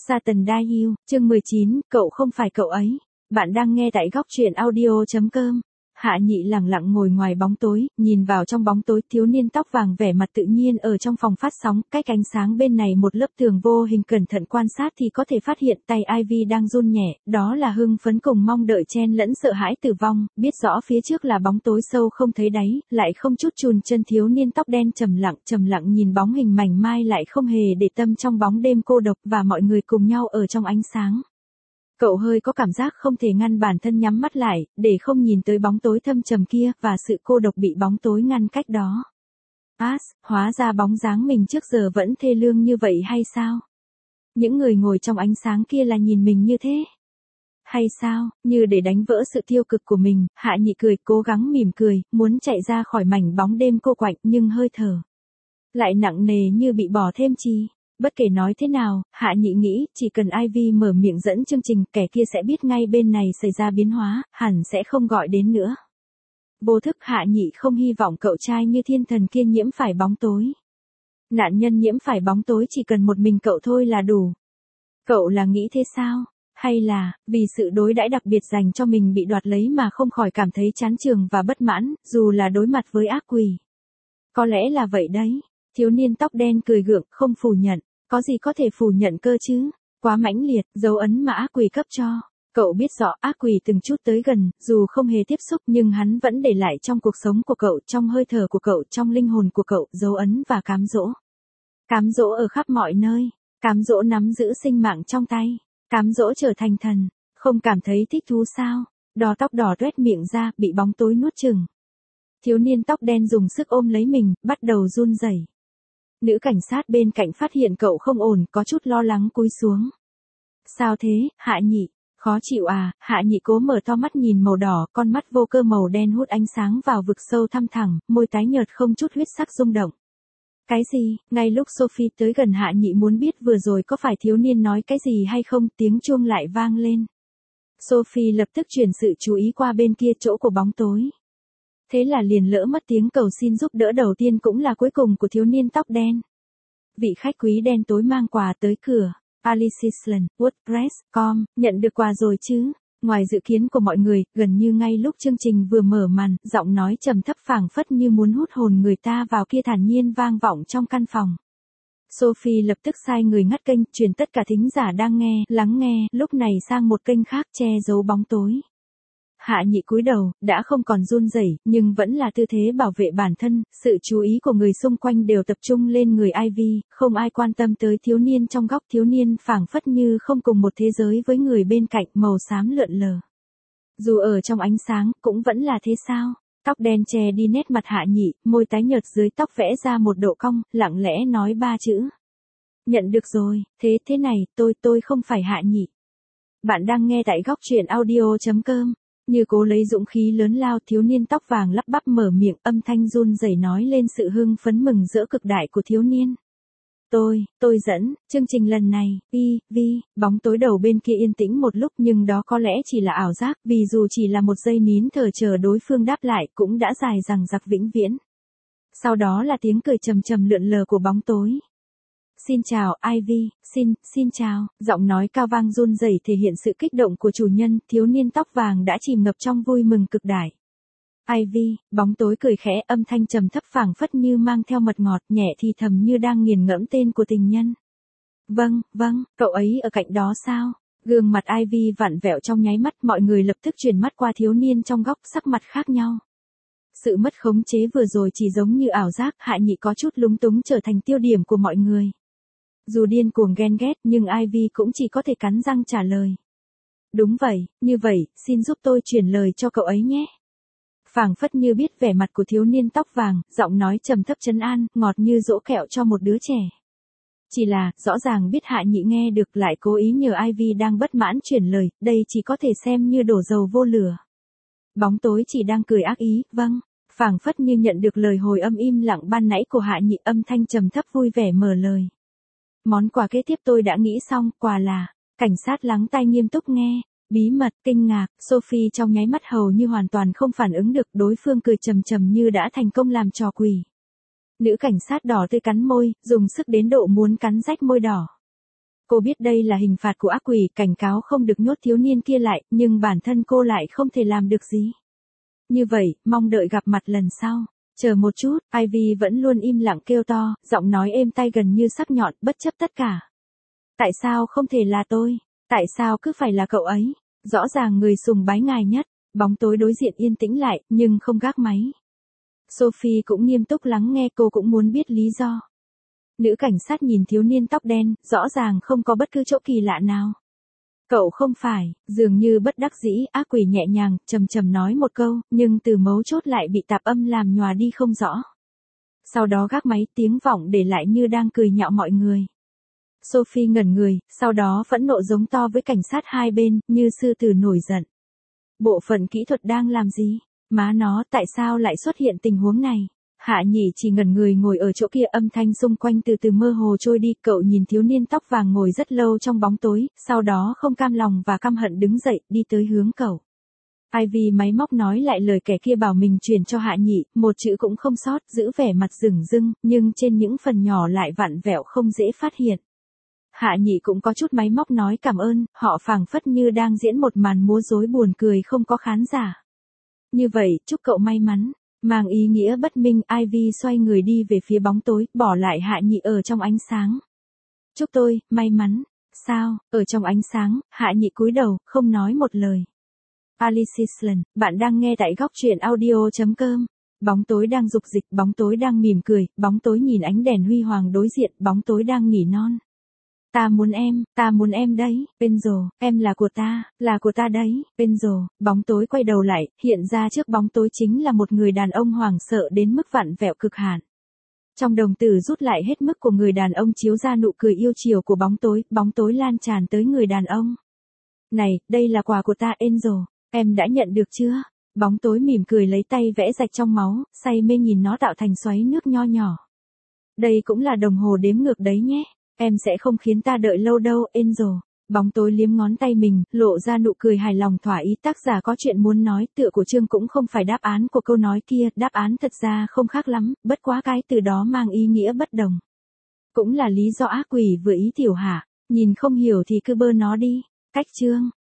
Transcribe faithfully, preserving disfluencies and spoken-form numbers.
Satan Die You, chương mười chín, cậu không phải cậu ấy. Bạn đang nghe tại góc truyện audio chấm com. Hạ Nhị lặng lặng ngồi ngoài bóng tối, nhìn vào trong bóng tối, thiếu niên tóc vàng vẻ mặt tự nhiên ở trong phòng phát sóng, cách ánh sáng bên này một lớp tường vô hình, cẩn thận quan sát thì có thể phát hiện tay Ivy đang run nhẹ, đó là hưng phấn cùng mong đợi chen lẫn sợ hãi tử vong, biết rõ phía trước là bóng tối sâu không thấy đáy, lại không chút chùn chân. Thiếu niên tóc đen trầm lặng, trầm lặng nhìn bóng hình mảnh mai lại không hề để tâm trong bóng đêm cô độc và mọi người cùng nhau ở trong ánh sáng. Cậu hơi có cảm giác không thể ngăn bản thân nhắm mắt lại, để không nhìn tới bóng tối thâm trầm kia, và sự cô độc bị bóng tối ngăn cách đó. Pass, hóa ra bóng dáng mình trước giờ vẫn thê lương như vậy hay sao? Những người ngồi trong ánh sáng kia là nhìn mình như thế? Hay sao, như để đánh vỡ sự tiêu cực của mình, Hạ Nhị cười, cố gắng mỉm cười, muốn chạy ra khỏi mảnh bóng đêm cô quạnh, nhưng hơi thở lại nặng nề như bị bỏ thêm chi. Bất kể nói thế nào, Hạ Nhị nghĩ, chỉ cần Ivy mở miệng dẫn chương trình, kẻ kia sẽ biết ngay bên này xảy ra biến hóa, hẳn sẽ không gọi đến nữa. Vô thức Hạ Nhị không hy vọng cậu trai như thiên thần kia nhiễm phải bóng tối. Nạn nhân nhiễm phải bóng tối chỉ cần một mình cậu thôi là đủ. Cậu là nghĩ thế sao? Hay là, vì sự đối đãi đặc biệt dành cho mình bị đoạt lấy mà không khỏi cảm thấy chán chường và bất mãn, dù là đối mặt với ác quỷ? Có lẽ là vậy đấy. Thiếu niên tóc đen cười gượng, không phủ nhận. Có gì có thể phủ nhận cơ chứ? Quá mãnh liệt, dấu ấn mà ác quỷ cấp cho. Cậu biết rõ ác quỷ từng chút tới gần, dù không hề tiếp xúc nhưng hắn vẫn để lại trong cuộc sống của cậu, trong hơi thở của cậu, trong linh hồn của cậu, dấu ấn và cám dỗ. Cám dỗ ở khắp mọi nơi, cám dỗ nắm giữ sinh mạng trong tay, cám dỗ trở thành thần. Không cảm thấy thích thú sao? Đỏ tóc đỏ tuét miệng ra, bị bóng tối nuốt chửng. Thiếu niên tóc đen dùng sức ôm lấy mình, bắt đầu run rẩy. Nữ cảnh sát bên cạnh phát hiện cậu không ổn, có chút lo lắng cúi xuống. Sao thế, Hạ Nhị? Khó chịu à? Hạ Nhị cố mở to mắt nhìn màu đỏ, con mắt vô cơ màu đen hút ánh sáng vào vực sâu thăm thẳm, môi tái nhợt không chút huyết sắc rung động. Cái gì? Ngay lúc Sophie tới gần, Hạ Nhị muốn biết vừa rồi có phải thiếu niên nói cái gì hay không, tiếng chuông lại vang lên. Sophie lập tức chuyển sự chú ý qua bên kia, chỗ của bóng tối. Thế là liền lỡ mất tiếng cầu xin giúp đỡ đầu tiên cũng là cuối cùng của thiếu niên tóc đen. Vị khách quý đen tối mang quà tới cửa. Alice Island, WordPress chấm com, nhận được quà rồi chứ? Ngoài dự kiến của mọi người, gần như ngay lúc chương trình vừa mở màn, giọng nói trầm thấp phảng phất như muốn hút hồn người ta vào kia thản nhiên vang vọng trong căn phòng. Sophie lập tức sai người ngắt kênh, chuyển tất cả thính giả đang nghe, lắng nghe, lúc này sang một kênh khác che giấu bóng tối. Hạ Nhị cúi đầu, đã không còn run rẩy, nhưng vẫn là tư thế bảo vệ bản thân, sự chú ý của người xung quanh đều tập trung lên người Ivy, không ai quan tâm tới thiếu niên trong góc. Thiếu niên phảng phất như không cùng một thế giới với người bên cạnh, màu xám lượn lờ. Dù ở trong ánh sáng, cũng vẫn là thế sao? Tóc đen che đi nét mặt Hạ Nhị, môi tái nhợt dưới tóc vẽ ra một độ cong, lặng lẽ nói ba chữ. Nhận được rồi, thế thế này, tôi tôi không phải Hạ Nhị. Bạn đang nghe tại góc truyện audio chấm com. Như cố lấy dũng khí lớn lao, thiếu niên tóc vàng lắp bắp mở miệng, âm thanh run rẩy nói lên sự hưng phấn mừng rỡ cực đại của thiếu niên. Tôi, tôi dẫn, chương trình lần này, y, vi, bóng tối đầu bên kia yên tĩnh một lúc, nhưng đó có lẽ chỉ là ảo giác, vì dù chỉ là một giây nín thở chờ đối phương đáp lại cũng đã dài dằng dặc vĩnh viễn. Sau đó là tiếng cười trầm trầm lượn lờ của bóng tối. Xin chào, Ivy, xin, xin chào, giọng nói cao vang run rẩy thể hiện sự kích động của chủ nhân, thiếu niên tóc vàng đã chìm ngập trong vui mừng cực đại. Ivy, bóng tối cười khẽ, âm thanh trầm thấp phảng phất như mang theo mật ngọt, nhẹ thì thầm như đang nghiền ngẫm tên của tình nhân. Vâng, vâng, cậu ấy ở cạnh đó sao? Gương mặt Ivy vặn vẹo trong nháy mắt, mọi người lập tức chuyển mắt qua thiếu niên trong góc, sắc mặt khác nhau. Sự mất khống chế vừa rồi chỉ giống như ảo giác, Hạ Nhị có chút lúng túng trở thành tiêu điểm của mọi người. Dù điên cuồng ghen ghét, nhưng Ivy cũng chỉ có thể cắn răng trả lời. Đúng vậy, như vậy, xin giúp tôi truyền lời cho cậu ấy nhé. Phảng phất như biết vẻ mặt của thiếu niên tóc vàng, giọng nói trầm thấp trấn an, ngọt như dỗ kẹo cho một đứa trẻ. Chỉ là, rõ ràng biết Hạ Nhị nghe được, lại cố ý nhờ Ivy đang bất mãn truyền lời, đây chỉ có thể xem như đổ dầu vô lửa. Bóng tối chỉ đang cười ác ý, vâng. Phảng phất như nhận được lời hồi âm im lặng ban nãy của Hạ Nhị, âm thanh trầm thấp vui vẻ mở lời. Món quà kế tiếp tôi đã nghĩ xong, quà là, cảnh sát lắng tai nghiêm túc nghe, bí mật, kinh ngạc, Sophie trong nháy mắt hầu như hoàn toàn không phản ứng được, đối phương cười trầm trầm như đã thành công làm trò quỷ. Nữ cảnh sát đỏ tươi cắn môi, dùng sức đến độ muốn cắn rách môi đỏ. Cô biết đây là hình phạt của ác quỷ, cảnh cáo không được nhốt thiếu niên kia lại, nhưng bản thân cô lại không thể làm được gì. Như vậy, mong đợi gặp mặt lần sau. Chờ một chút, Ivy vẫn luôn im lặng kêu to, giọng nói êm tai gần như sắc nhọn, bất chấp tất cả. Tại sao không thể là tôi? Tại sao cứ phải là cậu ấy? Rõ ràng người sùng bái ngài nhất. Bóng tối đối diện yên tĩnh lại, nhưng không gác máy. Sophie cũng nghiêm túc lắng nghe, cô cũng muốn biết lý do. Nữ cảnh sát nhìn thiếu niên tóc đen, rõ ràng không có bất cứ chỗ kỳ lạ nào. Cậu không phải, dường như bất đắc dĩ, ác quỷ nhẹ nhàng, trầm trầm nói một câu, nhưng từ mấu chốt lại bị tạp âm làm nhòa đi không rõ. Sau đó gác máy, tiếng vọng để lại như đang cười nhạo mọi người. Sophie ngẩn người, sau đó phẫn nộ giống to với cảnh sát hai bên, như sư tử nổi giận. Bộ phận kỹ thuật đang làm gì? Má nó, tại sao lại xuất hiện tình huống này? Hạ Nhị chỉ ngẩn người ngồi ở chỗ kia, âm thanh xung quanh từ từ mơ hồ trôi đi, cậu nhìn thiếu niên tóc vàng ngồi rất lâu trong bóng tối, sau đó không cam lòng và căm hận đứng dậy, đi tới hướng cậu. Ivy máy móc nói lại lời kẻ kia bảo mình truyền cho Hạ Nhị, một chữ cũng không sót, giữ vẻ mặt rừng rưng, nhưng trên những phần nhỏ lại vặn vẹo không dễ phát hiện. Hạ Nhị cũng có chút máy móc nói cảm ơn, họ phảng phất như đang diễn một màn múa rối buồn cười không có khán giả. Như vậy, chúc cậu may mắn. Mang ý nghĩa bất minh, Ivy xoay người đi về phía bóng tối, bỏ lại Hạ Nhị ở trong ánh sáng. Chúc tôi, may mắn. Sao, ở trong ánh sáng, Hạ Nhị cúi đầu, không nói một lời. Alice Island, bạn đang nghe tại góc truyện audio chấm com. Bóng tối đang dục dịch, bóng tối đang mỉm cười, bóng tối nhìn ánh đèn huy hoàng đối diện, bóng tối đang nghỉ non. Ta muốn em, ta muốn em đấy, Angel, em là của ta, là của ta đấy, Angel. Bóng tối quay đầu lại, hiện ra trước bóng tối chính là một người đàn ông hoảng sợ đến mức vặn vẹo cực hạn. Trong đồng tử rút lại hết mức của người đàn ông chiếu ra nụ cười yêu chiều của bóng tối, bóng tối lan tràn tới người đàn ông. Này, đây là quà của ta Angel, em đã nhận được chưa? Bóng tối mỉm cười lấy tay vẽ rạch trong máu, say mê nhìn nó tạo thành xoáy nước nho nhỏ. Đây cũng là đồng hồ đếm ngược đấy nhé. Em sẽ không khiến ta đợi lâu đâu, Angel. Bóng tối liếm ngón tay mình, lộ ra nụ cười hài lòng thỏa ý. Tác giả có chuyện muốn nói, tựa của chương cũng không phải đáp án của câu nói kia, đáp án thật ra không khác lắm, bất quá cái từ đó mang ý nghĩa bất đồng. Cũng là lý do ác quỷ vừa ý tiểu Hạ, nhìn không hiểu thì cứ bơ nó đi. Cách chương.